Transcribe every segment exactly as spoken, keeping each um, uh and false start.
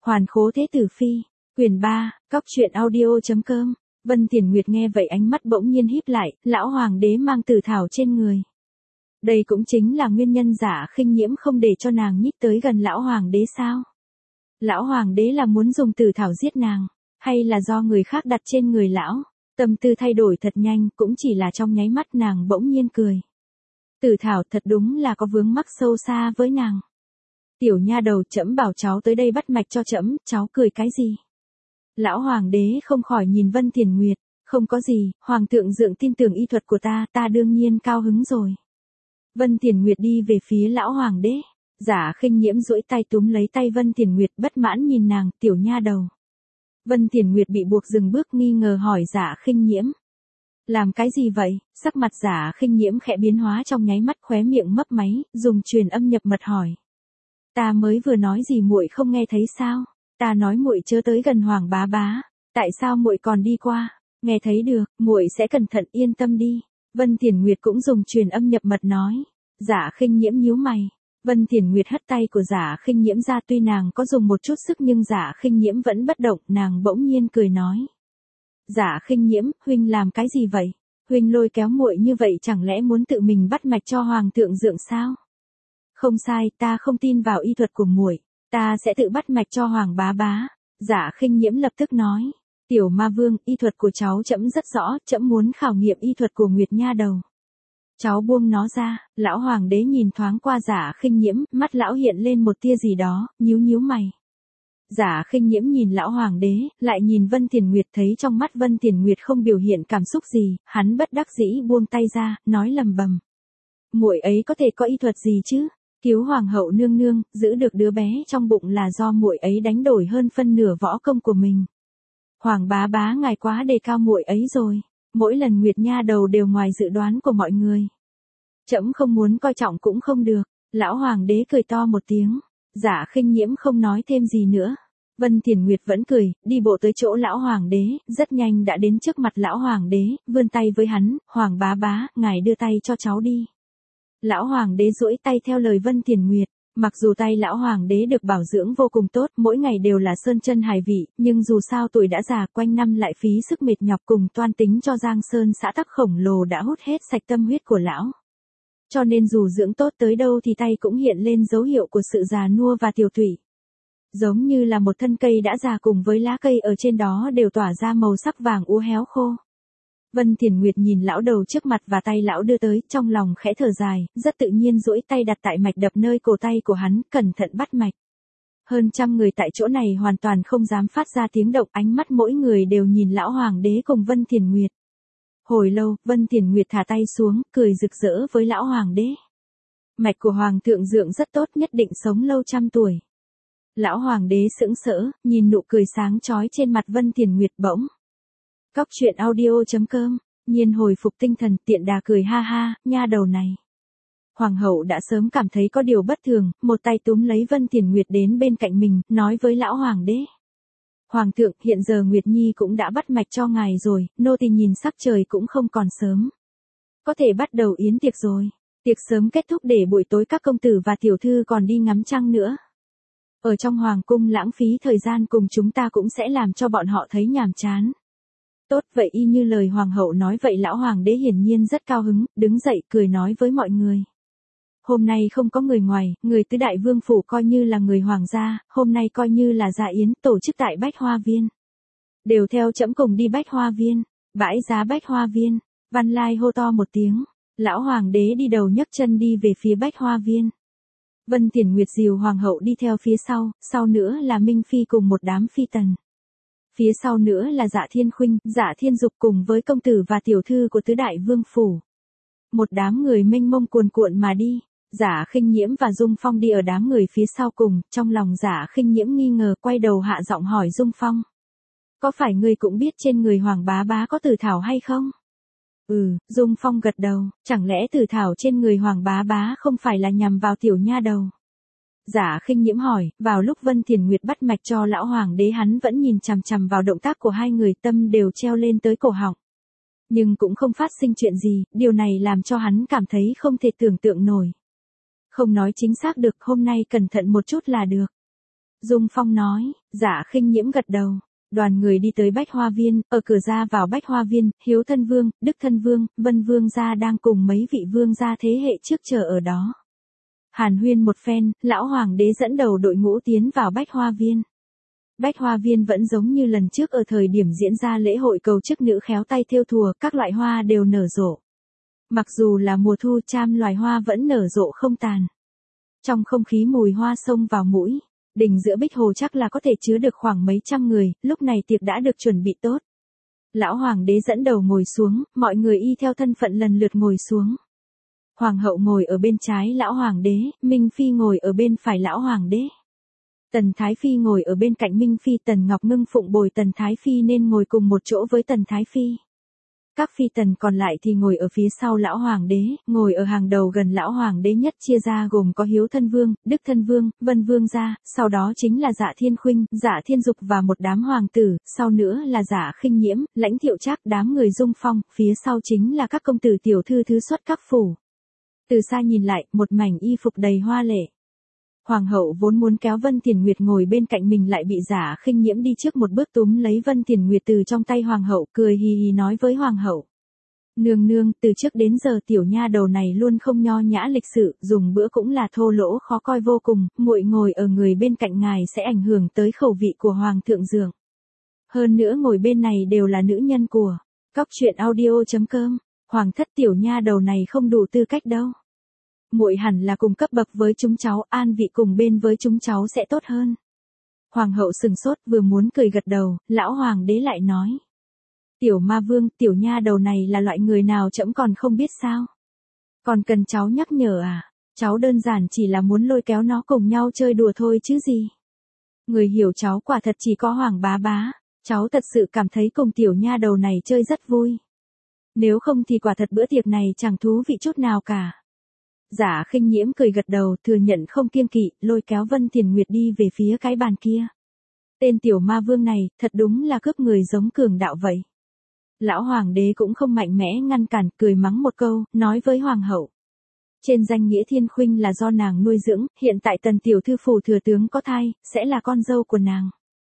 Hoàn khố thế tử phi, quyền ba, cóc truyện audio.com. Vân Tiền Nguyệt nghe vậy ánh mắt bỗng nhiên híp lại, lão hoàng đế mang tử thảo trên người. Đây cũng chính là nguyên nhân Giả Khinh Nhiễm không để cho nàng nhích tới gần lão hoàng đế sao? Lão hoàng đế là muốn dùng tử thảo giết nàng, hay là do người khác đặt trên người lão? Tâm tư thay đổi thật nhanh, cũng chỉ là trong nháy mắt nàng bỗng nhiên cười. Tử thảo thật đúng là có vướng mắc sâu xa với nàng. Tiểu nha đầu, trẫm bảo cháu tới đây bắt mạch cho trẫm, cháu cười cái gì? Lão hoàng đế không khỏi nhìn Vân Tiền Nguyệt, không có gì, hoàng thượng dượng tin tưởng y thuật của ta, ta đương nhiên cao hứng rồi. Vân Tiền Nguyệt đi về phía lão hoàng đế, Giả Khinh Nhiễm duỗi tay túm lấy tay Vân Tiền Nguyệt, bất mãn nhìn nàng, tiểu nha đầu. Vân Tiền Nguyệt bị buộc dừng bước, nghi ngờ hỏi Giả Khinh Nhiễm. Làm cái gì vậy? Sắc mặt Giả Khinh Nhiễm khẽ biến hóa trong nháy mắt, khóe miệng mấp máy, dùng truyền âm nhập mật hỏi. Ta mới vừa nói gì muội không nghe thấy sao? Ta nói muội chớ tới gần Hoàng bá bá, tại sao muội còn đi qua? Nghe thấy được, muội sẽ cẩn thận, yên tâm đi. Vân Tiền Nguyệt cũng dùng truyền âm nhập mật nói. Giả Khinh Nhiễm nhíu mày. Vân Tiền Nguyệt hất tay của Giả Khinh Nhiễm ra, tuy nàng có dùng một chút sức nhưng Giả Khinh Nhiễm vẫn bất động, nàng bỗng nhiên cười nói. Giả Khinh Nhiễm, huynh làm cái gì vậy? Huynh lôi kéo muội như vậy chẳng lẽ muốn tự mình bắt mạch cho hoàng thượng dượng sao? Không sai, ta không tin vào y thuật của muội, ta sẽ tự bắt mạch cho Hoàng bá bá. Giả Khinh Nhiễm lập tức nói. Tiểu ma vương, y thuật của cháu trẫm rất rõ, trẫm muốn khảo nghiệm y thuật của Nguyệt nha đầu. Cháu buông nó ra. Lão hoàng đế nhìn thoáng qua Giả Khinh Nhiễm, mắt lão hiện lên một tia gì đó, nhíu nhíu mày. Giả Khinh Nhiễm nhìn lão hoàng đế, lại nhìn Vân Tiền Nguyệt, thấy trong mắt Vân Tiền Nguyệt không biểu hiện cảm xúc gì, hắn bất đắc dĩ buông tay ra, nói lầm bầm. Muội ấy có thể có y thuật gì chứ? Thiếu hoàng hậu nương nương, giữ được đứa bé trong bụng là do muội ấy đánh đổi hơn phân nửa võ công của mình. Hoàng bá bá ngài quá đề cao muội ấy rồi, mỗi lần Nguyệt nha đầu đều ngoài dự đoán của mọi người. Trẫm không muốn coi trọng cũng không được. Lão hoàng đế cười to một tiếng. Giả Khinh Nhiễm không nói thêm gì nữa. Vân Tiền Nguyệt vẫn cười, đi bộ tới chỗ lão hoàng đế, rất nhanh đã đến trước mặt lão hoàng đế, vươn tay với hắn, Hoàng bá bá, ngài đưa tay cho cháu đi. Lão hoàng đế duỗi tay theo lời Vân Tiền Nguyệt, mặc dù tay lão hoàng đế được bảo dưỡng vô cùng tốt, mỗi ngày đều là sơn chân hải vị, nhưng dù sao tuổi đã già, quanh năm lại phí sức mệt nhọc cùng toan tính cho Giang Sơn xã tắc khổng lồ đã hút hết sạch tâm huyết của lão. Cho nên dù dưỡng tốt tới đâu thì tay cũng hiện lên dấu hiệu của sự già nua và tiểu tụy. Giống như là một thân cây đã già, cùng với lá cây ở trên đó đều tỏa ra màu sắc vàng úa héo khô. Vân Tiền Nguyệt nhìn lão đầu trước mặt và tay lão đưa tới, trong lòng khẽ thở dài, rất tự nhiên duỗi tay đặt tại mạch đập nơi cổ tay của hắn, cẩn thận bắt mạch. Hơn trăm người tại chỗ này hoàn toàn không dám phát ra tiếng động, ánh mắt mỗi người đều nhìn lão hoàng đế cùng Vân Tiền Nguyệt. Hồi lâu, Vân Tiền Nguyệt thả tay xuống, cười rực rỡ với lão hoàng đế. Mạch của hoàng thượng dượng rất tốt, nhất định sống lâu trăm tuổi. Lão hoàng đế sững sỡ, nhìn nụ cười sáng chói trên mặt Vân Tiền Nguyệt bỗng. Cóc truyện audio.com, nhiên hồi phục tinh thần, tiện đà cười ha ha, nha đầu này. Hoàng hậu đã sớm cảm thấy có điều bất thường, một tay túm lấy Vân Tiền Nguyệt đến bên cạnh mình, nói với lão hoàng đế. Hoàng thượng, hiện giờ Nguyệt Nhi cũng đã bắt mạch cho ngài rồi, nô tỳ nhìn sắc trời cũng không còn sớm. Có thể bắt đầu yến tiệc rồi, tiệc sớm kết thúc để buổi tối các công tử và tiểu thư còn đi ngắm trăng nữa. Ở trong hoàng cung lãng phí thời gian cùng chúng ta cũng sẽ làm cho bọn họ thấy nhàm chán. Tốt, vậy y như lời hoàng hậu nói vậy. Lão hoàng đế hiển nhiên rất cao hứng, đứng dậy cười nói với mọi người. Hôm nay không có người ngoài, người tứ đại vương phủ coi như là người hoàng gia, hôm nay coi như là dạ yến, tổ chức tại Bách Hoa Viên. Đều theo trẫm cùng đi Bách Hoa Viên. Bãi giá Bách Hoa Viên. Văn Lai hô to một tiếng. Lão hoàng đế đi đầu nhấc chân đi về phía Bách Hoa Viên. Vân Tiền Nguyệt dìu hoàng hậu đi theo phía sau, sau nữa là Minh Phi cùng một đám phi tần. Phía sau nữa là Dạ Thiên Khuynh, Dạ Thiên Dục cùng với công tử và tiểu thư của tứ đại vương phủ. Một đám người mênh mông cuồn cuộn mà đi. Giả Khinh Nhiễm và Dung Phong đi ở đám người phía sau cùng, trong lòng Giả Khinh Nhiễm nghi ngờ, quay đầu hạ giọng hỏi Dung Phong. Có phải ngươi cũng biết trên người Hoàng bá bá có tử thảo hay không? Ừ, Dung Phong gật đầu, chẳng lẽ tử thảo trên người Hoàng bá bá không phải là nhằm vào tiểu nha đầu? Giả Khinh Nhiễm hỏi, vào lúc Vân Tiền Nguyệt bắt mạch cho lão hoàng đế, hắn vẫn nhìn chằm chằm vào động tác của hai người, tâm đều treo lên tới cổ họng. Nhưng cũng không phát sinh chuyện gì, điều này làm cho hắn cảm thấy không thể tưởng tượng nổi. Không nói chính xác được, hôm nay cẩn thận một chút là được. Dung Phong nói. Dạ Khinh Nhiễm gật đầu. Đoàn người đi tới Bách Hoa Viên, ở cửa ra vào Bách Hoa Viên, Hiếu Thân Vương, Đức Thân Vương, Vân Vương gia đang cùng mấy vị vương gia thế hệ trước chờ ở đó. Hàn huyên một phen, lão hoàng đế dẫn đầu đội ngũ tiến vào Bách Hoa Viên. Bách Hoa Viên vẫn giống như lần trước ở thời điểm diễn ra lễ hội cầu chức nữ khéo tay thêu thùa, các loại hoa đều nở rộ. Mặc dù là mùa thu, trăm loài hoa vẫn nở rộ không tàn. Trong không khí mùi hoa xông vào mũi, đỉnh giữa Bích Hồ chắc là có thể chứa được khoảng mấy trăm người, lúc này tiệc đã được chuẩn bị tốt. Lão hoàng đế dẫn đầu ngồi xuống, mọi người y theo thân phận lần lượt ngồi xuống. Hoàng hậu ngồi ở bên trái lão hoàng đế, Minh Phi ngồi ở bên phải lão hoàng đế. Tần Thái Phi ngồi ở bên cạnh Minh Phi, Tần Ngọc Ngưng phụng bồi Tần Thái Phi nên ngồi cùng một chỗ với Tần Thái Phi. Các phi tần còn lại thì ngồi ở phía sau lão hoàng đế, ngồi ở hàng đầu gần lão hoàng đế nhất chia ra gồm có Hiếu Thân Vương, Đức Thân Vương, Vân Vương gia, sau đó chính là Dạ Thiên Khuynh, Dạ Thiên Dục và một đám hoàng tử, sau nữa là Dạ Khinh Nhiễm, Lãnh Thiệu Trác, đám người Dung Phong, phía sau chính là các công tử tiểu thư thứ xuất các phủ. Từ xa nhìn lại, một mảnh y phục đầy hoa lệ. Hoàng hậu vốn muốn kéo Vân Tiền Nguyệt ngồi bên cạnh mình lại bị Dạ Khinh Nhiễm đi trước một bước túm lấy Vân Tiền Nguyệt từ trong tay hoàng hậu, cười hì hì nói với hoàng hậu. Nương nương, từ trước đến giờ tiểu nha đầu này luôn không nho nhã lịch sự, dùng bữa cũng là thô lỗ khó coi vô cùng, muội ngồi ở người bên cạnh ngài sẽ ảnh hưởng tới khẩu vị của hoàng thượng dượng. Hơn nữa ngồi bên này đều là nữ nhân của Cóc Truyện Audio chấm com, hoàng thất tiểu nha đầu này không đủ tư cách đâu. Muội hẳn là cùng cấp bậc với chúng cháu, an vị cùng bên với chúng cháu sẽ tốt hơn. Hoàng hậu sừng sốt, vừa muốn cười gật đầu, lão hoàng đế lại nói. Tiểu ma vương, tiểu nha đầu này là loại người nào trẫm còn không biết sao. Còn cần cháu nhắc nhở à, cháu đơn giản chỉ là muốn lôi kéo nó cùng nhau chơi đùa thôi chứ gì. Người hiểu cháu quả thật chỉ có Hoàng bá bá, cháu thật sự cảm thấy cùng tiểu nha đầu này chơi rất vui. Nếu không thì quả thật bữa tiệc này chẳng thú vị chút nào cả. Dạ Khinh Nhiễm cười gật đầu, thừa nhận không kiêng kỵ, lôi kéo Vân Tiền Nguyệt đi về phía cái bàn kia. Tên tiểu ma vương này, thật đúng là cướp người giống cường đạo vậy. Lão hoàng đế cũng không mạnh mẽ ngăn cản, cười mắng một câu, nói với hoàng hậu. Trên danh nghĩa Thiên Khuynh là do nàng nuôi dưỡng, hiện tại Tần tiểu thư phủ thừa tướng có thai, sẽ là con dâu của nàng.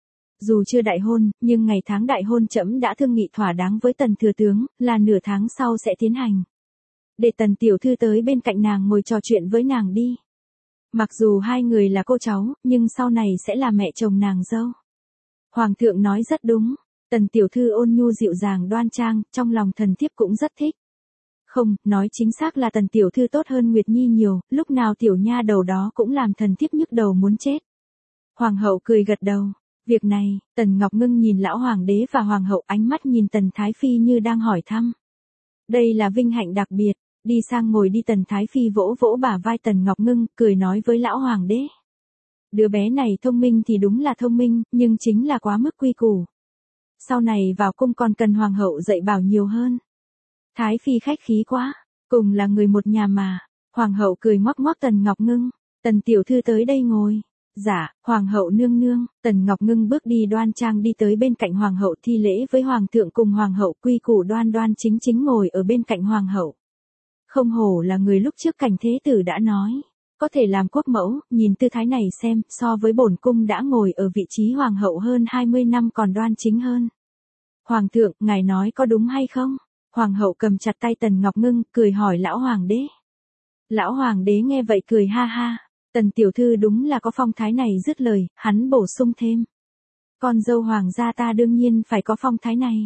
Dù chưa đại hôn, nhưng ngày tháng đại hôn trẫm đã thương nghị thỏa đáng với Tần thừa tướng, là nửa tháng sau sẽ tiến hành. Để Tần tiểu thư tới bên cạnh nàng ngồi trò chuyện với nàng đi. Mặc dù hai người là cô cháu, nhưng sau này sẽ là mẹ chồng nàng dâu. Hoàng thượng nói rất đúng. Tần tiểu thư ôn nhu dịu dàng đoan trang, trong lòng thần thiếp cũng rất thích. Không, nói chính xác là Tần tiểu thư tốt hơn Nguyệt Nhi nhiều, lúc nào tiểu nha đầu đó cũng làm thần thiếp nhức đầu muốn chết. Hoàng hậu cười gật đầu. Việc này, Tần Ngọc Ngưng nhìn lão hoàng đế và hoàng hậu, ánh mắt nhìn Tần Thái Phi như đang hỏi thăm. Đây là vinh hạnh đặc biệt, đi sang ngồi đi. Tần Thái Phi vỗ vỗ bả vai Tần Ngọc Ngưng, cười nói với lão hoàng đế. Đứa bé này thông minh thì đúng là thông minh, nhưng chính là quá mức quy củ. Sau này vào cung còn cần hoàng hậu dạy bảo nhiều hơn. Thái Phi khách khí quá, cùng là người một nhà mà. Hoàng hậu cười ngoắc ngoắc Tần Ngọc Ngưng. Tần tiểu thư tới đây ngồi. Dạ, hoàng hậu nương nương. Tần Ngọc Ngưng bước đi đoan trang đi tới bên cạnh hoàng hậu, thi lễ với hoàng thượng cùng hoàng hậu, quy củ đoan đoan chính chính ngồi ở bên cạnh hoàng hậu. Không hổ là người lúc trước Cảnh Thế Tử đã nói, có thể làm quốc mẫu, nhìn tư thái này xem, so với bổn cung đã ngồi ở vị trí hoàng hậu hơn hai mươi năm còn đoan chính hơn. Hoàng thượng, ngài nói có đúng hay không? Hoàng hậu cầm chặt tay Tần Ngọc Ngưng, cười hỏi lão hoàng đế. Lão hoàng đế nghe vậy cười ha ha. Tần tiểu thư đúng là có phong thái này, dứt lời, hắn bổ sung thêm. Con dâu hoàng gia ta đương nhiên phải có phong thái này.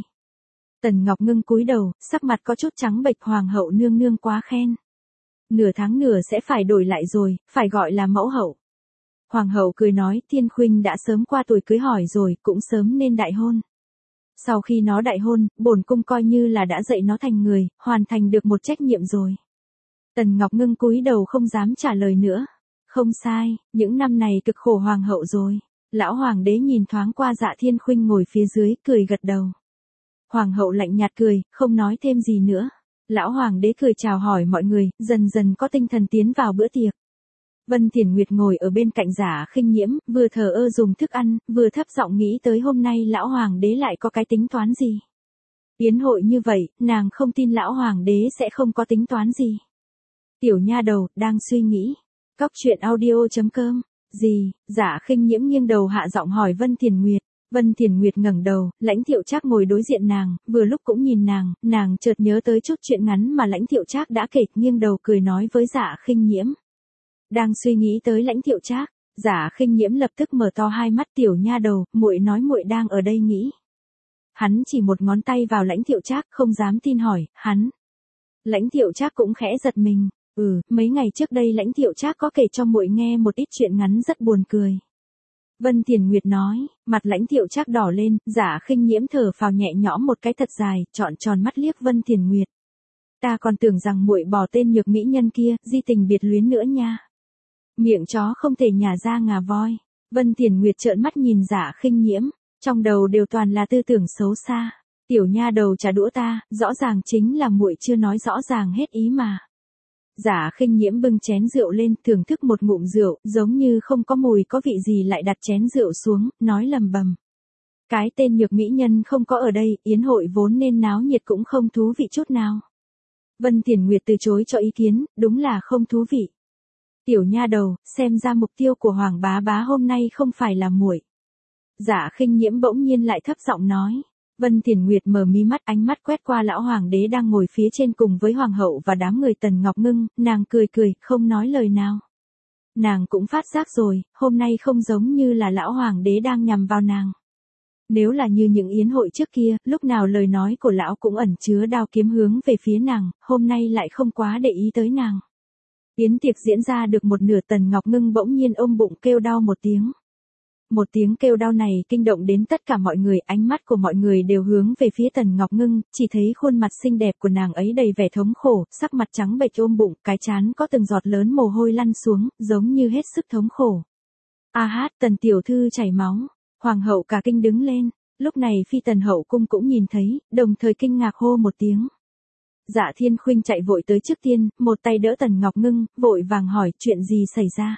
Tần Ngọc Ngưng cúi đầu, sắc mặt có chút trắng bệch. Hoàng hậu nương nương quá khen. Nửa tháng nữa sẽ phải đổi lại rồi, phải gọi là mẫu hậu. Hoàng hậu cười nói, Thiên Khuynh đã sớm qua tuổi cưới hỏi rồi, cũng sớm nên đại hôn. Sau khi nó đại hôn, bổn cung coi như là đã dạy nó thành người, hoàn thành được một trách nhiệm rồi. Tần Ngọc Ngưng cúi đầu không dám trả lời nữa. Không sai, những năm này cực khổ hoàng hậu rồi. Lão hoàng đế nhìn thoáng qua Dạ Thiên Khuynh ngồi phía dưới, cười gật đầu. Hoàng hậu lạnh nhạt cười, không nói thêm gì nữa. Lão hoàng đế cười chào hỏi mọi người, dần dần có tinh thần tiến vào bữa tiệc. Vân Thiển Nguyệt ngồi ở bên cạnh Dạ Khinh Nhiễm, vừa thờ ơ dùng thức ăn, vừa thấp giọng nghĩ tới hôm nay lão hoàng đế lại có cái tính toán gì. Yến hội như vậy, nàng không tin lão hoàng đế sẽ không có tính toán gì. Tiểu nha đầu, đang suy nghĩ. Cóc Truyện Audio chấm com Gì? Dạ Khinh Nhiễm nghiêng đầu hạ giọng hỏi Vân Thiền Nguyệt. Vân Thiền Nguyệt ngẩng đầu, Lãnh Thiệu Trác ngồi đối diện nàng, vừa lúc cũng nhìn nàng, nàng chợt nhớ tới chút chuyện ngắn mà Lãnh Thiệu Trác đã kể, nghiêng đầu cười nói với Dạ Khinh Nhiễm. Đang suy nghĩ tới Lãnh Thiệu Trác, Dạ Khinh Nhiễm lập tức mở to hai mắt, tiểu nha đầu, muội nói muội đang ở đây nghĩ. Hắn chỉ một ngón tay vào Lãnh Thiệu Trác, không dám tin hỏi, hắn. Lãnh Thiệu Trác cũng khẽ giật mình, ừ, mấy ngày trước đây Lãnh Thiệu Trác có kể cho muội nghe một ít chuyện ngắn rất buồn cười. Vân Thiền Nguyệt nói, mặt Lãnh Thiệu Trác đỏ lên, Dạ Khinh Nhiễm thở phào nhẹ nhõm một cái thật dài, trọn tròn mắt liếc Vân Thiền Nguyệt. Ta còn tưởng rằng muội bỏ tên nhược mỹ nhân kia, di tình biệt luyến nữa nha. Miệng chó không thể nhả ra ngà voi. Vân Thiền Nguyệt trợn mắt nhìn Dạ Khinh Nhiễm, trong đầu đều toàn là tư tưởng xấu xa. Tiểu nha đầu trả đũa ta, rõ ràng chính là muội chưa nói rõ ràng hết ý mà. Dạ Khinh Nhiễm bưng chén rượu lên, thưởng thức một ngụm rượu, giống như không có mùi có vị gì lại đặt chén rượu xuống, nói lầm bầm. Cái tên nhược mỹ nhân không có ở đây, yến hội vốn nên náo nhiệt cũng không thú vị chút nào. Vân Thiền Nguyệt từ chối cho ý kiến, đúng là không thú vị. Tiểu nha đầu, xem ra mục tiêu của Hoàng bá bá hôm nay không phải là muội. Dạ Khinh Nhiễm bỗng nhiên lại thấp giọng nói. Vân Thiền Nguyệt mở mí mắt, ánh mắt quét qua lão hoàng đế đang ngồi phía trên cùng với hoàng hậu và đám người Tần Ngọc Ngưng, nàng cười cười, không nói lời nào. Nàng cũng phát giác rồi, hôm nay không giống như là lão hoàng đế đang nhằm vào nàng. Nếu là như những yến hội trước kia, lúc nào lời nói của lão cũng ẩn chứa đao kiếm hướng về phía nàng, hôm nay lại không quá để ý tới nàng. Yến tiệc diễn ra được một nửa, Tần Ngọc Ngưng bỗng nhiên ôm bụng kêu đau một tiếng. Một tiếng kêu đau này kinh động đến tất cả mọi người, ánh mắt của mọi người đều hướng về phía Tần Ngọc Ngưng, chỉ thấy khuôn mặt xinh đẹp của nàng ấy đầy vẻ thống khổ, sắc mặt trắng bệch ôm bụng, cái trán có từng giọt lớn mồ hôi lăn xuống, giống như hết sức thống khổ. A hát, Tần tiểu thư chảy máu, hoàng hậu cả kinh đứng lên, lúc này phi Tần hậu cung cũng nhìn thấy, đồng thời kinh ngạc hô một tiếng. Dạ Thiên Khuynh chạy vội tới trước tiên, một tay đỡ Tần Ngọc Ngưng, vội vàng hỏi chuyện gì xảy ra.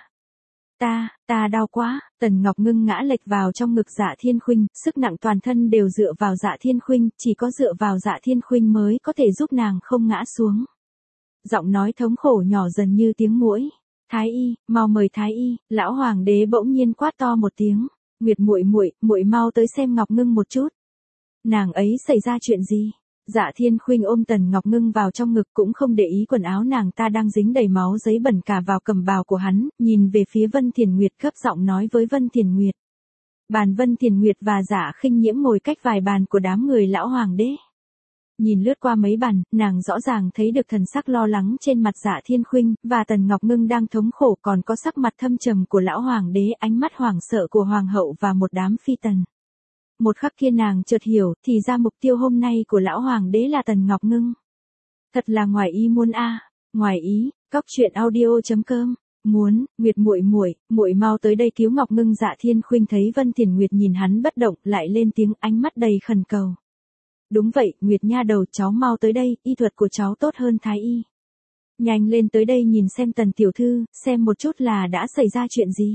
Ta, ta đau quá, Tần Ngọc Ngưng ngã lệch vào trong ngực Dạ Thiên Khuynh, sức nặng toàn thân đều dựa vào Dạ Thiên Khuynh, chỉ có dựa vào Dạ Thiên Khuynh mới có thể giúp nàng không ngã xuống. Giọng nói thống khổ nhỏ dần như tiếng muỗi. Thái y, mau mời Thái y, lão hoàng đế bỗng nhiên quát to một tiếng. Nguyệt muội muội, muội mau tới xem Ngọc Ngưng một chút. Nàng ấy xảy ra chuyện gì? Dạ Thiên Khuynh ôm Tần Ngọc Ngưng vào trong ngực, cũng không để ý quần áo nàng ta đang dính đầy máu giấy bẩn cả vào cẩm bào của hắn, nhìn về phía Vân Thiền Nguyệt, gấp giọng nói với Vân Thiền Nguyệt. Bàn Vân Thiền Nguyệt và Dạ Khinh Nhiễm ngồi cách vài bàn của đám người lão hoàng đế. Nhìn lướt qua mấy bàn, nàng rõ ràng thấy được thần sắc lo lắng trên mặt Dạ Thiên Khuynh, và Tần Ngọc Ngưng đang thống khổ, còn có sắc mặt thâm trầm của lão hoàng đế, ánh mắt hoảng sợ của hoàng hậu và một đám phi tần. Một khắc kia nàng chợt hiểu, thì ra mục tiêu hôm nay của lão hoàng đế là Tần Ngọc Ngưng. Thật là ngoài ý muốn a, ngoài ý. Cóc truyện audio chấm com. Muốn, Nguyệt muội muội, muội mau tới đây cứu Ngọc Ngưng. Dạ Thiên Khuynh thấy Vân Thiền Nguyệt nhìn hắn bất động, lại lên tiếng, ánh mắt đầy khẩn cầu. Đúng vậy, Nguyệt nha đầu, cháu mau tới đây, y thuật của cháu tốt hơn thái y. Nhanh lên tới đây nhìn xem Tần tiểu thư, xem một chút là đã xảy ra chuyện gì.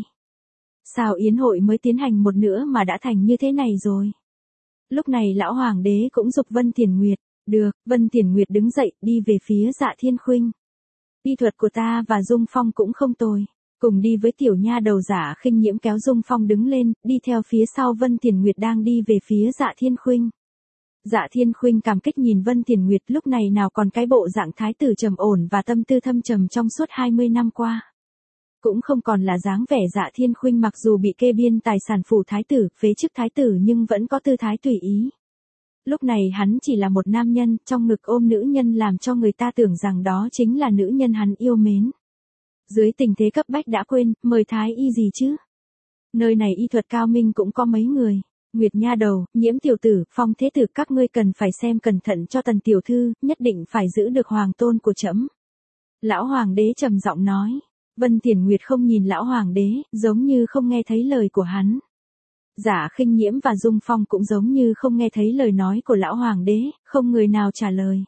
Sao yến hội mới tiến hành một nửa mà đã thành như thế này rồi? Lúc này lão hoàng đế cũng giục Vân Thiền Nguyệt. Được, Vân Thiền Nguyệt đứng dậy, đi về phía Dạ Thiên Khuynh. Y thuật của ta và Dung Phong cũng không tồi. Cùng đi với tiểu nha đầu. Dạ Khinh Nhiễm kéo Dung Phong đứng lên, đi theo phía sau Vân Thiền Nguyệt đang đi về phía Dạ Thiên Khuynh. Dạ Thiên Khuynh cảm kích nhìn Vân Thiền Nguyệt, lúc này nào còn cái bộ dạng thái tử trầm ổn và tâm tư thâm trầm trong suốt hai mươi năm qua. Cũng không còn là dáng vẻ Dạ Thiên Khuynh mặc dù bị kê biên tài sản phủ thái tử, phế chức thái tử nhưng vẫn có tư thái tùy ý. Lúc này hắn chỉ là một nam nhân, trong ngực ôm nữ nhân làm cho người ta tưởng rằng đó chính là nữ nhân hắn yêu mến. Dưới tình thế cấp bách đã quên, mời thái y gì chứ? Nơi này y thuật cao minh cũng có mấy người. Nguyệt nha đầu, Nhiễm tiểu tử, Phong thế tử, các ngươi cần phải xem cẩn thận cho Tần tiểu thư, nhất định phải giữ được hoàng tôn của trẫm. Lão hoàng đế trầm giọng nói. Vân Thiền Nguyệt không nhìn lão hoàng đế, giống như không nghe thấy lời của hắn. Dạ Khinh Nhiễm và Dung Phong cũng giống như không nghe thấy lời nói của lão hoàng đế, không người nào trả lời.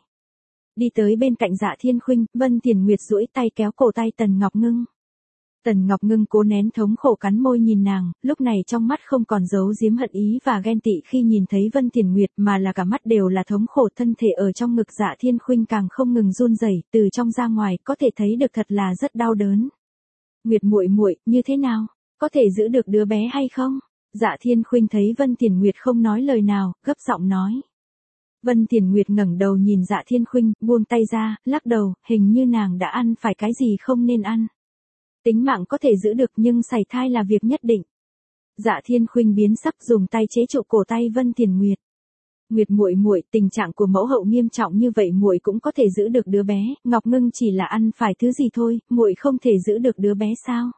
Đi tới bên cạnh Dạ Thiên Khuynh, Vân Thiền Nguyệt duỗi tay kéo cổ tay Tần Ngọc Ngưng. Tần Ngọc Ngưng cố nén thống khổ cắn môi nhìn nàng, lúc này trong mắt không còn giấu giếm hận ý và ghen tị khi nhìn thấy Vân Thiền Nguyệt, mà là cả mắt đều là thống khổ. Thân thể ở trong ngực Dạ Thiên Khuynh càng không ngừng run rẩy, từ trong ra ngoài có thể thấy được thật là rất đau đớn. Nguyệt muội muội, như thế nào? có thể giữ được đứa bé hay không? Dạ Thiên Khuynh thấy Vân Tiền Nguyệt không nói lời nào, gấp giọng nói. Vân Tiền Nguyệt ngẩng đầu nhìn Dạ Thiên Khuynh, buông tay ra, lắc đầu, hình như nàng đã ăn phải cái gì không nên ăn. Tính mạng có thể giữ được nhưng sảy thai là việc nhất định. Dạ Thiên Khuynh biến sắc dùng tay chế trụ cổ tay Vân Tiền Nguyệt. Nguyệt muội muội, tình trạng của mẫu hậu nghiêm trọng như vậy muội cũng có thể giữ được đứa bé, Ngọc Ngưng chỉ là ăn phải thứ gì thôi, muội không thể giữ được đứa bé sao?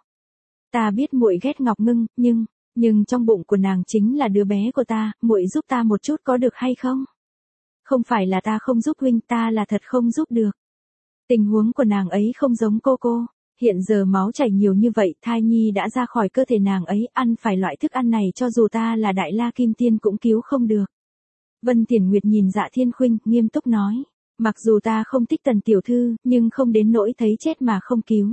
Ta biết muội ghét Ngọc Ngưng, nhưng, nhưng trong bụng của nàng chính là đứa bé của ta, muội giúp ta một chút có được hay không? Không phải là ta không giúp huynh, ta là thật không giúp được. Tình huống của nàng ấy không giống cô cô, hiện giờ máu chảy nhiều như vậy, thai nhi đã ra khỏi cơ thể nàng ấy, ăn phải loại thức ăn này cho dù ta là Đại La Kim Tiên cũng cứu không được. Vân Tiền Nguyệt nhìn Dạ Thiên Khuynh, nghiêm túc nói, mặc dù ta không thích Tần tiểu thư, nhưng không đến nỗi thấy chết mà không cứu.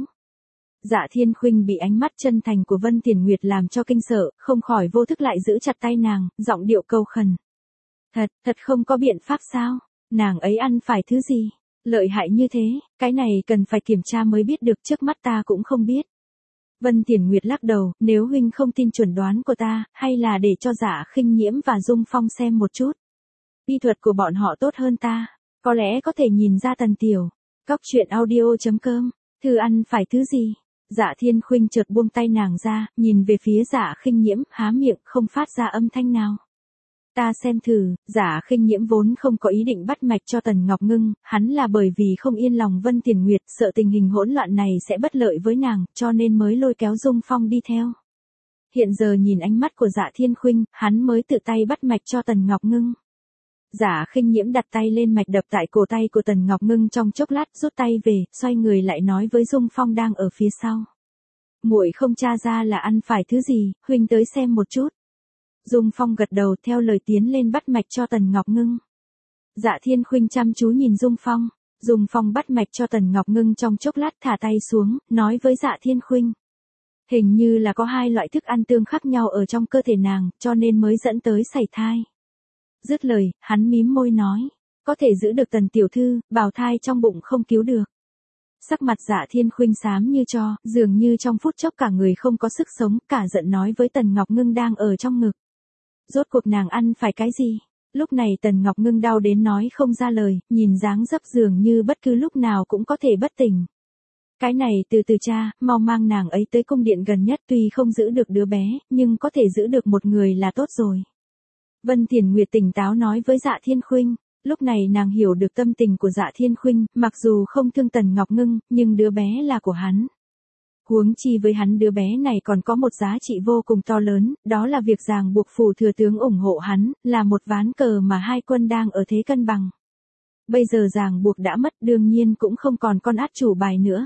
Dạ Thiên Khuynh bị ánh mắt chân thành của Vân Tiền Nguyệt làm cho kinh sợ, không khỏi vô thức lại giữ chặt tay nàng, giọng điệu cầu khẩn. Thật, thật không có biện pháp sao? Nàng ấy ăn phải thứ gì? Lợi hại như thế, cái này cần phải kiểm tra mới biết được, trước mắt ta cũng không biết. Vân Tiền Nguyệt lắc đầu, nếu huynh không tin chuẩn đoán của ta, hay là để cho Dạ Khinh Nhiễm và Dung Phong xem một chút. Y thuật của bọn họ tốt hơn ta, có lẽ có thể nhìn ra Tần tiểu. Cóc truyện audio chấm com, thư ăn phải thứ gì? Dạ Thiên Khuynh chợt buông tay nàng ra, nhìn về phía Dạ Khinh Nhiễm, há miệng không phát ra âm thanh nào. Ta xem thử, Dạ Khinh Nhiễm vốn không có ý định bắt mạch cho Tần Ngọc Ngưng, hắn là bởi vì không yên lòng Vân Tiền Nguyệt, sợ tình hình hỗn loạn này sẽ bất lợi với nàng, cho nên mới lôi kéo Dung Phong đi theo. Hiện giờ nhìn ánh mắt của Dạ Thiên Khuynh, hắn mới tự tay bắt mạch cho Tần Ngọc Ngưng. Dạ Khinh Nhiễm đặt tay lên mạch đập tại cổ tay của Tần Ngọc Ngưng trong chốc lát, rút tay về, xoay người lại nói với Dung Phong đang ở phía sau. Muội không tra ra là ăn phải thứ gì, huynh tới xem một chút. Dung Phong gật đầu theo lời tiến lên bắt mạch cho Tần Ngọc Ngưng. Dạ Thiên Khuynh chăm chú nhìn Dung Phong, Dung Phong bắt mạch cho Tần Ngọc Ngưng trong chốc lát thả tay xuống, nói với Dạ Thiên Khuynh. Hình như là có hai loại thức ăn tương khác nhau ở trong cơ thể nàng, cho nên mới dẫn tới sảy thai. Dứt lời, hắn mím môi nói, có thể giữ được Tần tiểu thư, bào thai trong bụng không cứu được. Sắc mặt Dạ Thiên Khuynh xám như tro, dường như trong phút chốc cả người không có sức sống, cả giận nói với Tần Ngọc Ngưng đang ở trong ngực. Rốt cuộc nàng ăn phải cái gì? Lúc này Tần Ngọc Ngưng đau đến nói không ra lời, nhìn dáng dấp dường như bất cứ lúc nào cũng có thể bất tỉnh. Cái này từ từ cha, mau mang nàng ấy tới cung điện gần nhất, tuy không giữ được đứa bé, nhưng có thể giữ được một người là tốt rồi. Vân Tiền Nguyệt tỉnh táo nói với Dạ Thiên Khuynh, lúc này nàng hiểu được tâm tình của Dạ Thiên Khuynh, mặc dù không thương Tần Ngọc Ngưng, nhưng đứa bé là của hắn. Huống chi với hắn đứa bé này còn có một giá trị vô cùng to lớn, đó là việc ràng buộc phủ thừa tướng ủng hộ hắn, là một ván cờ mà hai quân đang ở thế cân bằng. Bây giờ ràng buộc đã mất, đương nhiên cũng không còn con át chủ bài nữa.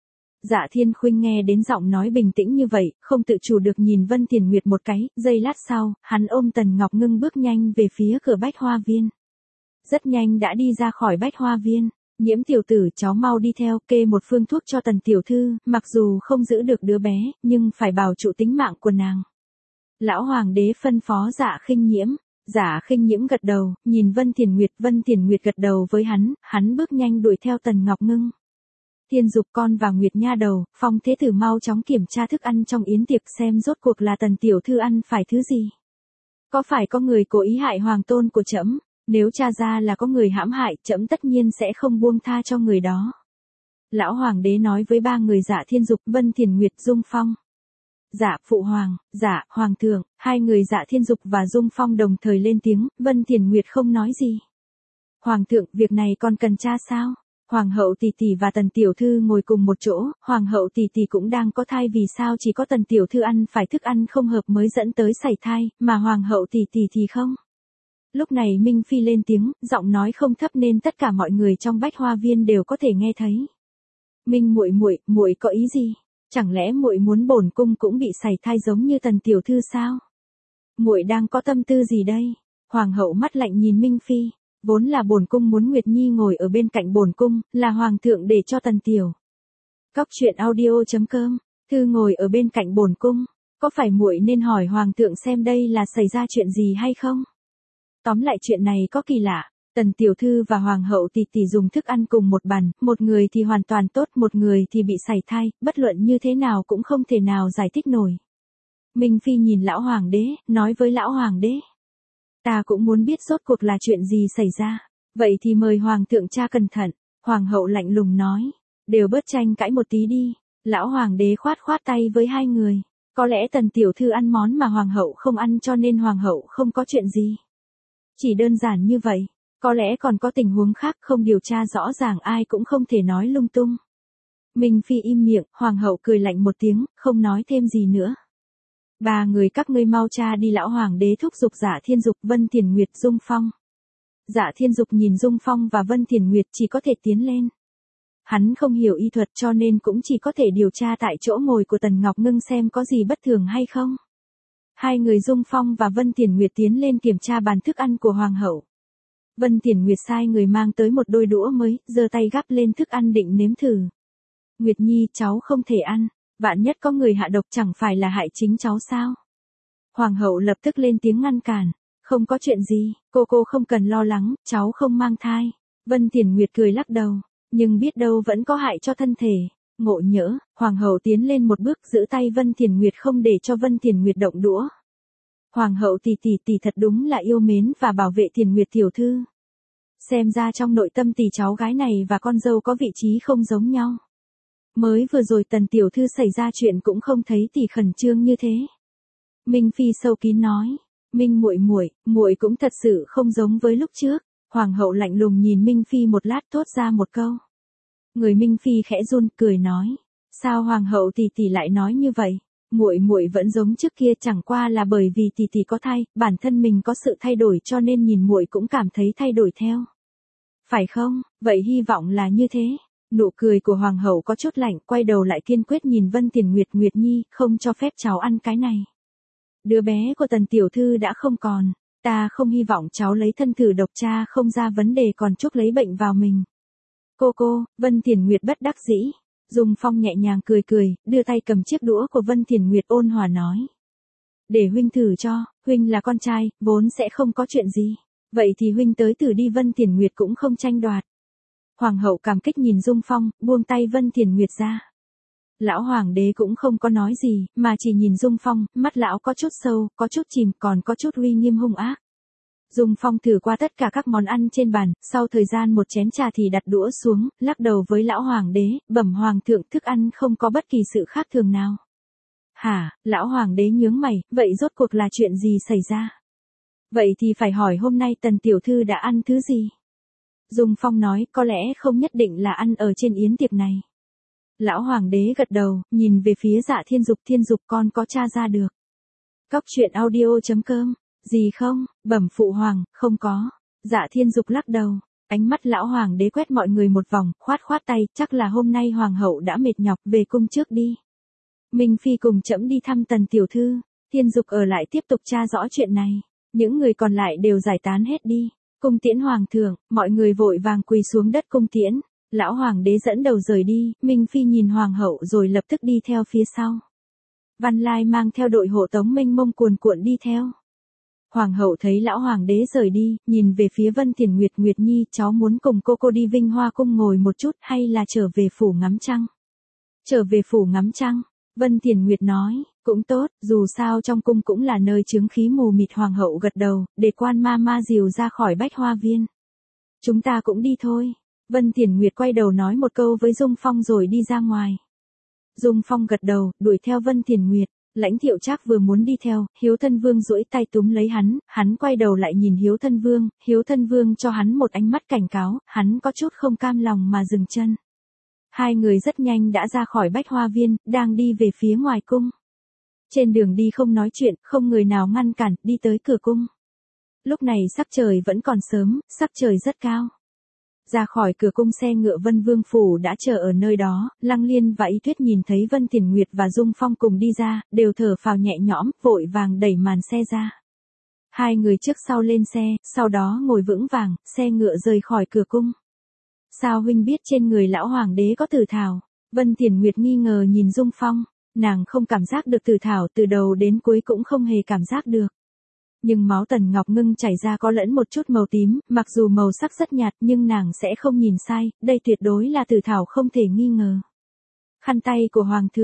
Dạ Thiên Khuynh nghe đến giọng nói bình tĩnh như vậy, không tự chủ được nhìn Vân Tiền Nguyệt một cái, giây lát sau, hắn ôm Tần Ngọc Ngưng bước nhanh về phía cửa Bách Hoa Viên. Rất nhanh đã đi ra khỏi Bách Hoa Viên. Nhiễm tiểu tử, cháu mau đi theo, kê một phương thuốc cho Tần tiểu thư, mặc dù không giữ được đứa bé, nhưng phải bảo trụ tính mạng của nàng. Lão hoàng đế phân phó Dạ Khinh Nhiễm. Dạ Khinh Nhiễm gật đầu, nhìn Vân Tiền Nguyệt, Vân Tiền Nguyệt gật đầu với hắn, hắn bước nhanh đuổi theo Tần Ngọc Ngưng. Thiên Dục con và Nguyệt nha đầu, Phong Thế Tử mau chóng kiểm tra thức ăn trong yến tiệc xem rốt cuộc là Tần tiểu thư ăn phải thứ gì. Có phải có người cố ý hại hoàng tôn của trẫm? Nếu tra ra là có người hãm hại, trẫm tất nhiên sẽ không buông tha cho người đó. Lão hoàng đế nói với ba người Dạ Thiên Dục, Vân Tiền Nguyệt, Dung Phong. Dạ phụ hoàng, dạ hoàng thượng, hai người Dạ Thiên Dục và Dung Phong đồng thời lên tiếng, Vân Tiền Nguyệt không nói gì. Hoàng thượng, việc này còn cần tra sao? Hoàng hậu tỷ tỷ và Tần tiểu thư ngồi cùng một chỗ, hoàng hậu tỷ tỷ cũng đang có thai, vì sao chỉ có Tần tiểu thư ăn phải thức ăn không hợp mới dẫn tới sảy thai, mà hoàng hậu tỷ tỷ thì không? Lúc này Minh Phi lên tiếng, giọng nói không thấp nên tất cả mọi người trong Bách Hoa Viên đều có thể nghe thấy. Minh muội muội, muội có ý gì? Chẳng lẽ muội muốn bổn cung cũng bị sảy thai giống như Tần tiểu thư sao? Muội đang có tâm tư gì đây? Hoàng hậu mắt lạnh nhìn Minh Phi, vốn là bổn cung muốn Nguyệt Nhi ngồi ở bên cạnh bổn cung, là hoàng thượng để cho Tần tiểu. Cóc truyện audio chấm com, thư ngồi ở bên cạnh bổn cung, có phải muội nên hỏi hoàng thượng xem đây là xảy ra chuyện gì hay không? Tóm lại chuyện này có kỳ lạ, Tần tiểu thư và hoàng hậu tỷ tỷ dùng thức ăn cùng một bàn, một người thì hoàn toàn tốt, một người thì bị sảy thai, bất luận như thế nào cũng không thể nào giải thích nổi. Minh Phi nhìn lão hoàng đế, nói với lão hoàng đế. Ta cũng muốn biết rốt cuộc là chuyện gì xảy ra. Vậy thì mời hoàng thượng tra cẩn thận. Hoàng hậu lạnh lùng nói. Đều bớt tranh cãi một tí đi. Lão hoàng đế khoát khoát tay với hai người. Có lẽ tần tiểu thư ăn món mà hoàng hậu không ăn cho nên hoàng hậu không có chuyện gì. Chỉ đơn giản như vậy. Có lẽ còn có tình huống khác không điều tra rõ ràng ai cũng không thể nói lung tung. Minh Phi im miệng, hoàng hậu cười lạnh một tiếng, không nói thêm gì nữa. Ba người các ngươi mau tra đi. Lão hoàng đế thúc giục Dạ Thiên Dục, Vân Thiền Nguyệt, Dung Phong. Dạ Thiên Dục nhìn Dung Phong và Vân Thiền Nguyệt chỉ có thể tiến lên. Hắn không hiểu y thuật cho nên cũng chỉ có thể điều tra tại chỗ ngồi của Tần Ngọc Ngưng xem có gì bất thường hay không. Hai người Dung Phong và Vân Thiền Nguyệt tiến lên kiểm tra bàn thức ăn của hoàng hậu. Vân Thiền Nguyệt sai người mang tới một đôi đũa mới, giơ tay gắp lên thức ăn định nếm thử. Nguyệt Nhi, cháu không thể ăn. Vạn nhất có người hạ độc chẳng phải là hại chính cháu sao? Hoàng hậu lập tức lên tiếng ngăn cản. Không có chuyện gì, cô cô không cần lo lắng, cháu không mang thai. Vân Thiền Nguyệt cười lắc đầu, nhưng biết đâu vẫn có hại cho thân thể. Ngộ nhỡ, hoàng hậu tiến lên một bước giữ tay Vân Thiền Nguyệt không để cho Vân Thiền Nguyệt động đũa. Hoàng hậu tỷ tỷ tỷ thật đúng là yêu mến và bảo vệ Thiền Nguyệt tiểu thư. Xem ra trong nội tâm tỷ cháu gái này và con dâu có vị trí không giống nhau. Mới vừa rồi Tần tiểu thư xảy ra chuyện cũng không thấy tỷ khẩn trương như thế. Minh Phi sâu kín nói, Minh muội muội, muội cũng thật sự không giống với lúc trước. Hoàng hậu lạnh lùng nhìn Minh Phi một lát thốt ra một câu. Người Minh Phi khẽ run cười nói, sao hoàng hậu tỷ tỷ lại nói như vậy? Muội muội vẫn giống trước kia, chẳng qua là bởi vì tỷ tỷ có thai, bản thân mình có sự thay đổi cho nên nhìn muội cũng cảm thấy thay đổi theo. Phải không? Vậy hy vọng là như thế. Nụ cười của hoàng hậu có chút lạnh, quay đầu lại kiên quyết nhìn Vân Thiền Nguyệt, Nguyệt Nhi, không cho phép cháu ăn cái này. Đứa bé của Tần tiểu thư đã không còn, ta không hy vọng cháu lấy thân thử độc cha không ra vấn đề còn chuốc lấy bệnh vào mình. Cô cô, Vân Thiền Nguyệt bất đắc dĩ. Dung Phong nhẹ nhàng cười cười, đưa tay cầm chiếc đũa của Vân Thiền Nguyệt ôn hòa nói. Để huynh thử cho, huynh là con trai, vốn sẽ không có chuyện gì. Vậy thì huynh tới thử đi. Vân Thiền Nguyệt cũng không tranh đoạt. Hoàng hậu cảm kích nhìn Dung Phong, buông tay Vân Thiền Nguyệt ra. Lão hoàng đế cũng không có nói gì, mà chỉ nhìn Dung Phong, mắt lão có chút sâu, có chút chìm, còn có chút uy nghiêm hung ác. Dung Phong thử qua tất cả các món ăn trên bàn, sau thời gian một chén trà thì đặt đũa xuống, lắc đầu với lão hoàng đế, bẩm hoàng thượng, thức ăn không có bất kỳ sự khác thường nào. Hả? Lão hoàng đế nhướng mày, vậy rốt cuộc là chuyện gì xảy ra? Vậy thì phải hỏi hôm nay Tần tiểu thư đã ăn thứ gì? Dung Phong nói, có lẽ không nhất định là ăn ở trên yến tiệc này. Lão hoàng đế gật đầu, nhìn về phía Dạ Thiên Dục, Thiên Dục con có tra ra được. Cóc truyện audio chấm com, gì không? Bẩm phụ hoàng, không có. Dạ Thiên Dục lắc đầu, ánh mắt lão hoàng đế quét mọi người một vòng, khoát khoát tay, chắc là hôm nay hoàng hậu đã mệt nhọc, về cung trước đi. Minh Phi cùng trẫm đi thăm Tần tiểu thư, Thiên Dục ở lại tiếp tục tra rõ chuyện này. Những người còn lại đều giải tán hết đi. Cung tiễn hoàng thượng, mọi người vội vàng quỳ xuống đất cung tiễn. Lão hoàng đế dẫn đầu rời đi, Minh Phi nhìn hoàng hậu rồi lập tức đi theo phía sau. Văn Lai mang theo đội hộ tống mênh mông cuồn cuộn đi theo. Hoàng hậu thấy lão hoàng đế rời đi, nhìn về phía Vân Thiền Nguyệt, Nguyệt Nhi, cháu muốn cùng cô cô đi Vinh Hoa cung ngồi một chút hay là trở về phủ ngắm trăng? Trở về phủ ngắm trăng, Vân Thiền Nguyệt nói, cũng tốt, dù sao trong cung cũng là nơi chướng khí mù mịt. Hoàng hậu gật đầu, để quan ma ma dìu ra khỏi Bách Hoa viên. Chúng ta cũng đi thôi. Vân Thiền Nguyệt quay đầu nói một câu với Dung Phong rồi đi ra ngoài. Dung Phong gật đầu, đuổi theo Vân Thiền Nguyệt. Lãnh Thiệu Trác vừa muốn đi theo, Hiếu Thân Vương duỗi tay túm lấy hắn, hắn quay đầu lại nhìn Hiếu Thân Vương, Hiếu Thân Vương cho hắn một ánh mắt cảnh cáo, hắn có chút không cam lòng mà dừng chân. Hai người rất nhanh đã ra khỏi Bách Hoa viên, đang đi về phía ngoài cung. Trên đường đi không nói chuyện, không người nào ngăn cản, đi tới cửa cung. Lúc này sắc trời vẫn còn sớm, sắc trời rất cao. Ra khỏi cửa cung xe ngựa Vân Vương phủ đã chờ ở nơi đó, Lăng Liên và Y Tuyết nhìn thấy Vân Thiền Nguyệt và Dung Phong cùng đi ra, đều thở phào nhẹ nhõm, vội vàng đẩy màn xe ra. Hai người trước sau lên xe, sau đó ngồi vững vàng, xe ngựa rời khỏi cửa cung. Sao huynh biết trên người lão hoàng đế có tử thảo? Vân Thiền Nguyệt nghi ngờ nhìn Dung Phong, nàng không cảm giác được tử thảo, từ đầu đến cuối cũng không hề cảm giác được. Nhưng máu Tần Ngọc Ngưng chảy ra có lẫn một chút màu tím, mặc dù màu sắc rất nhạt nhưng nàng sẽ không nhìn sai, đây tuyệt đối là tử thảo không thể nghi ngờ. Khăn tay của hoàng thượng,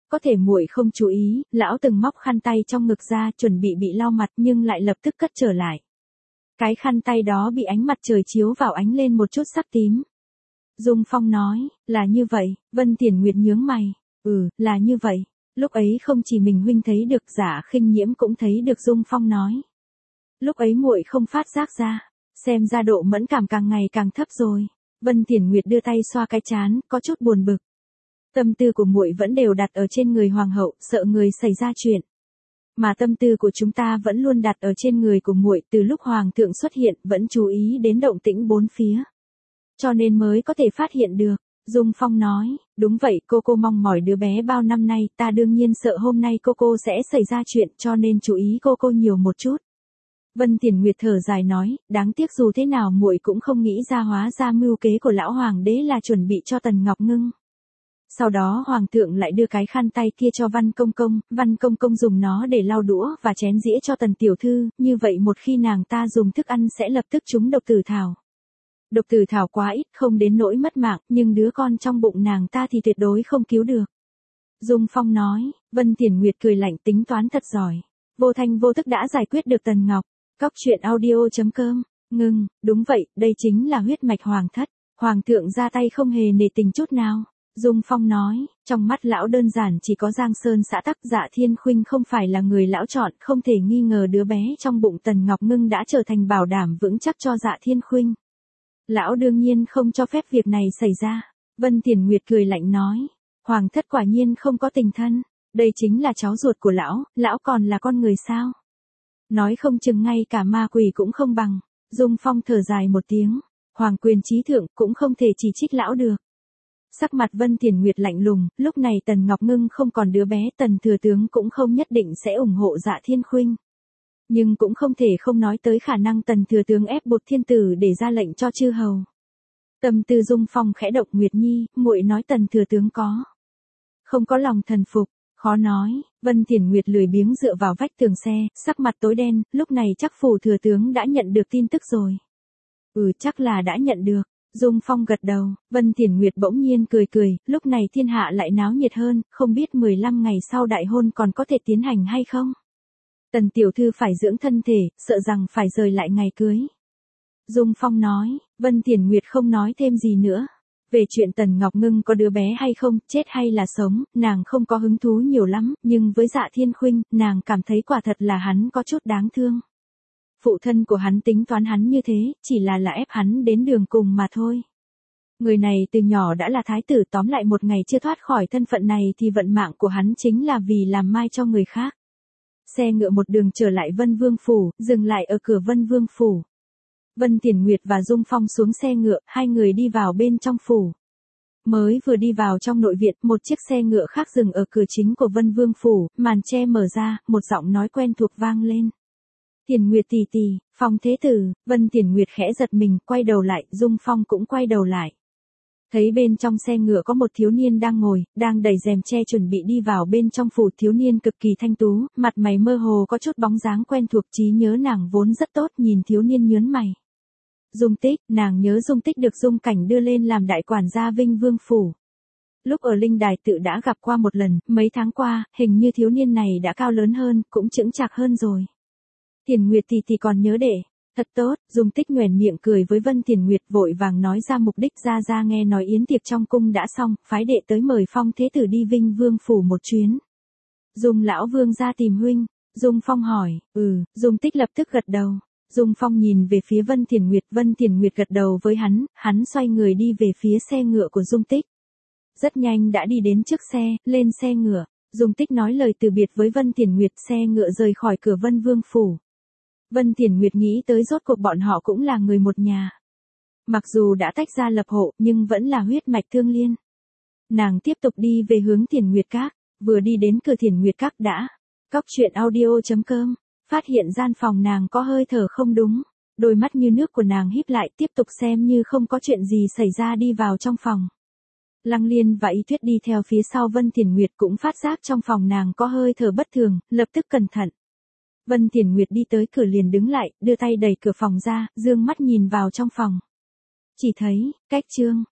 Có thể muội không chú ý, lão từng móc khăn tay trong ngực ra chuẩn bị bị lau mặt nhưng lại lập tức cất trở lại. Cái khăn tay đó bị ánh mặt trời chiếu vào ánh lên một chút sắc tím. Dung Phong nói, là như vậy, Vân Tiền Nguyệt nhướng mày, ừ, là như vậy. Lúc ấy không chỉ mình huynh thấy được, Dạ Khinh Nhiễm cũng thấy được, Dung Phong nói. Lúc ấy muội không phát giác ra, xem ra độ mẫn cảm càng ngày càng thấp rồi. Vân Tiền Nguyệt đưa tay xoa cái trán, có chút buồn bực. Tâm tư của muội vẫn đều đặt ở trên người hoàng hậu, sợ người xảy ra chuyện. Mà tâm tư của chúng ta vẫn luôn đặt ở trên người của muội, từ lúc hoàng thượng xuất hiện, vẫn chú ý đến động tĩnh bốn phía. Cho nên mới có thể phát hiện được. Dung Phong nói, đúng vậy, cô cô mong mỏi đứa bé bao năm nay, ta đương nhiên sợ hôm nay cô cô sẽ xảy ra chuyện, cho nên chú ý cô cô nhiều một chút. Vân Tiền Nguyệt thở dài nói, đáng tiếc dù thế nào muội cũng không nghĩ ra, hóa ra mưu kế của lão hoàng đế là chuẩn bị cho Tần Ngọc Ngưng. Sau đó hoàng thượng lại đưa cái khăn tay kia cho Văn Công Công, Văn Công Công dùng nó để lau đũa và chén dĩa cho Tần tiểu thư, như vậy một khi nàng ta dùng thức ăn sẽ lập tức trúng độc tử thảo. Độc tử thảo quá ít, không đến nỗi mất mạng, nhưng đứa con trong bụng nàng ta thì tuyệt đối không cứu được. Dung Phong nói, Vân Tiền Nguyệt cười lạnh, tính toán thật giỏi. Vô thanh vô tức đã giải quyết được Tần Ngọc. Cóc truyện audio chấm com, ngừng, đúng vậy, đây chính là huyết mạch hoàng thất. Hoàng thượng ra tay không hề nể tình chút nào. Dung Phong nói, trong mắt lão đơn giản chỉ có Giang Sơn xã tắc. Dạ Thiên Khuynh không phải là người lão chọn, không thể nghi ngờ đứa bé trong bụng Tần Ngọc Ngưng đã trở thành bảo đảm vững chắc cho Dạ Thiên Khuynh. Lão đương nhiên không cho phép việc này xảy ra. Vân Tiền Nguyệt cười lạnh nói, hoàng thất quả nhiên không có tình thân, đây chính là cháu ruột của lão, lão còn là con người sao? Nói không chừng ngay cả ma quỷ cũng không bằng. Dung Phong thở dài một tiếng, hoàng quyền trí thượng cũng không thể chỉ trích lão được. Sắc mặt Vân Tiền Nguyệt lạnh lùng, lúc này Tần Ngọc Ngưng không còn đứa bé, Tần thừa tướng cũng không nhất định sẽ ủng hộ Dạ Thiên Khuynh. Nhưng cũng không thể không nói tới khả năng Tần thừa tướng ép buộc thiên tử để ra lệnh cho chư hầu. Tâm tư Dung Phong khẽ động, Nguyệt Nhi, muội nói Tần thừa tướng có không có lòng thần phục, khó nói. Vân Tiền Nguyệt lười biếng dựa vào vách tường xe, sắc mặt tối đen, lúc này chắc phủ thừa tướng đã nhận được tin tức rồi. Ừ, chắc là đã nhận được. Dung Phong gật đầu. Vân Tiền Nguyệt bỗng nhiên cười cười, lúc này thiên hạ lại náo nhiệt hơn, không biết mười lăm ngày sau đại hôn còn có thể tiến hành hay không? Tần tiểu thư phải dưỡng thân thể, sợ rằng phải rời lại ngày cưới. Dung Phong nói. Vân Tiền Nguyệt không nói thêm gì nữa. Về chuyện Tần Ngọc Ngưng có đứa bé hay không, chết hay là sống, nàng không có hứng thú nhiều lắm, nhưng với Dạ Thiên Khuynh, nàng cảm thấy quả thật là hắn có chút đáng thương. Phụ thân của hắn tính toán hắn như thế, chỉ là là ép hắn đến đường cùng mà thôi. Người này từ nhỏ đã là thái tử, tóm lại một ngày chưa thoát khỏi thân phận này thì vận mạng của hắn chính là vì làm mai cho người khác. Xe ngựa một đường trở lại Vân Vương Phủ, dừng lại ở cửa Vân Vương Phủ. Vân Tiền Nguyệt và Dung Phong xuống xe ngựa, hai người đi vào bên trong phủ. Mới vừa đi vào trong nội viện, một chiếc xe ngựa khác dừng ở cửa chính của Vân Vương Phủ, màn che mở ra, một giọng nói quen thuộc vang lên. Tiền Nguyệt tỷ tỷ, Phong thế tử. Vân Tiền Nguyệt khẽ giật mình, quay đầu lại, Dung Phong cũng quay đầu lại. Thấy bên trong xe ngựa có một thiếu niên đang ngồi, đang đẩy rèm che chuẩn bị đi vào bên trong phủ. Thiếu niên cực kỳ thanh tú, mặt mày mơ hồ có chút bóng dáng quen thuộc, trí nhớ nàng vốn rất tốt, nhìn thiếu niên nhớn mày. Dung Tích, nàng nhớ Dung Tích được Dung Cảnh đưa lên làm đại quản gia Vinh Vương Phủ. Lúc ở Linh Đài tự đã gặp qua một lần, mấy tháng qua, hình như thiếu niên này đã cao lớn hơn, cũng chững chạc hơn rồi. Tiền Nguyệt tỷ tỷ còn nhớ đệ, thật tốt. Dung Tích nhoẻn miệng cười với Vân Tiền Nguyệt, vội vàng nói ra mục đích. Ra ra nghe nói yến tiệc trong cung đã xong, phái đệ tới mời Phong thế tử đi Vinh Vương Phủ một chuyến. Dung lão vương ra tìm huynh. Dung Phong hỏi, ừ. Dung Tích lập tức gật đầu. Dung Phong nhìn về phía Vân Tiền Nguyệt, Vân Tiền Nguyệt gật đầu với hắn, hắn xoay người đi về phía xe ngựa của Dung Tích. Rất nhanh đã đi đến trước xe, lên xe ngựa. Dung Tích nói lời từ biệt với Vân Tiền Nguyệt, xe ngựa rời khỏi cửa Vân Vương Phủ. Vân Tiền Nguyệt nghĩ tới rốt cuộc bọn họ cũng là người một nhà. Mặc dù đã tách ra lập hộ, nhưng vẫn là huyết mạch thương liên. Nàng tiếp tục đi về hướng Tiền Nguyệt Các, vừa đi đến cửa Tiền Nguyệt Các đã. Cóc truyện audio chấm com, phát hiện gian phòng nàng có hơi thở không đúng. Đôi mắt như nước của nàng híp lại, tiếp tục xem như không có chuyện gì xảy ra đi vào trong phòng. Lăng Liên và Y Tuyết đi theo phía sau Vân Tiền Nguyệt cũng phát giác trong phòng nàng có hơi thở bất thường, lập tức cẩn thận. Vân Tiền Nguyệt đi tới cửa liền đứng lại, đưa tay đẩy cửa phòng ra, dương mắt nhìn vào trong phòng. Chỉ thấy, cách chương,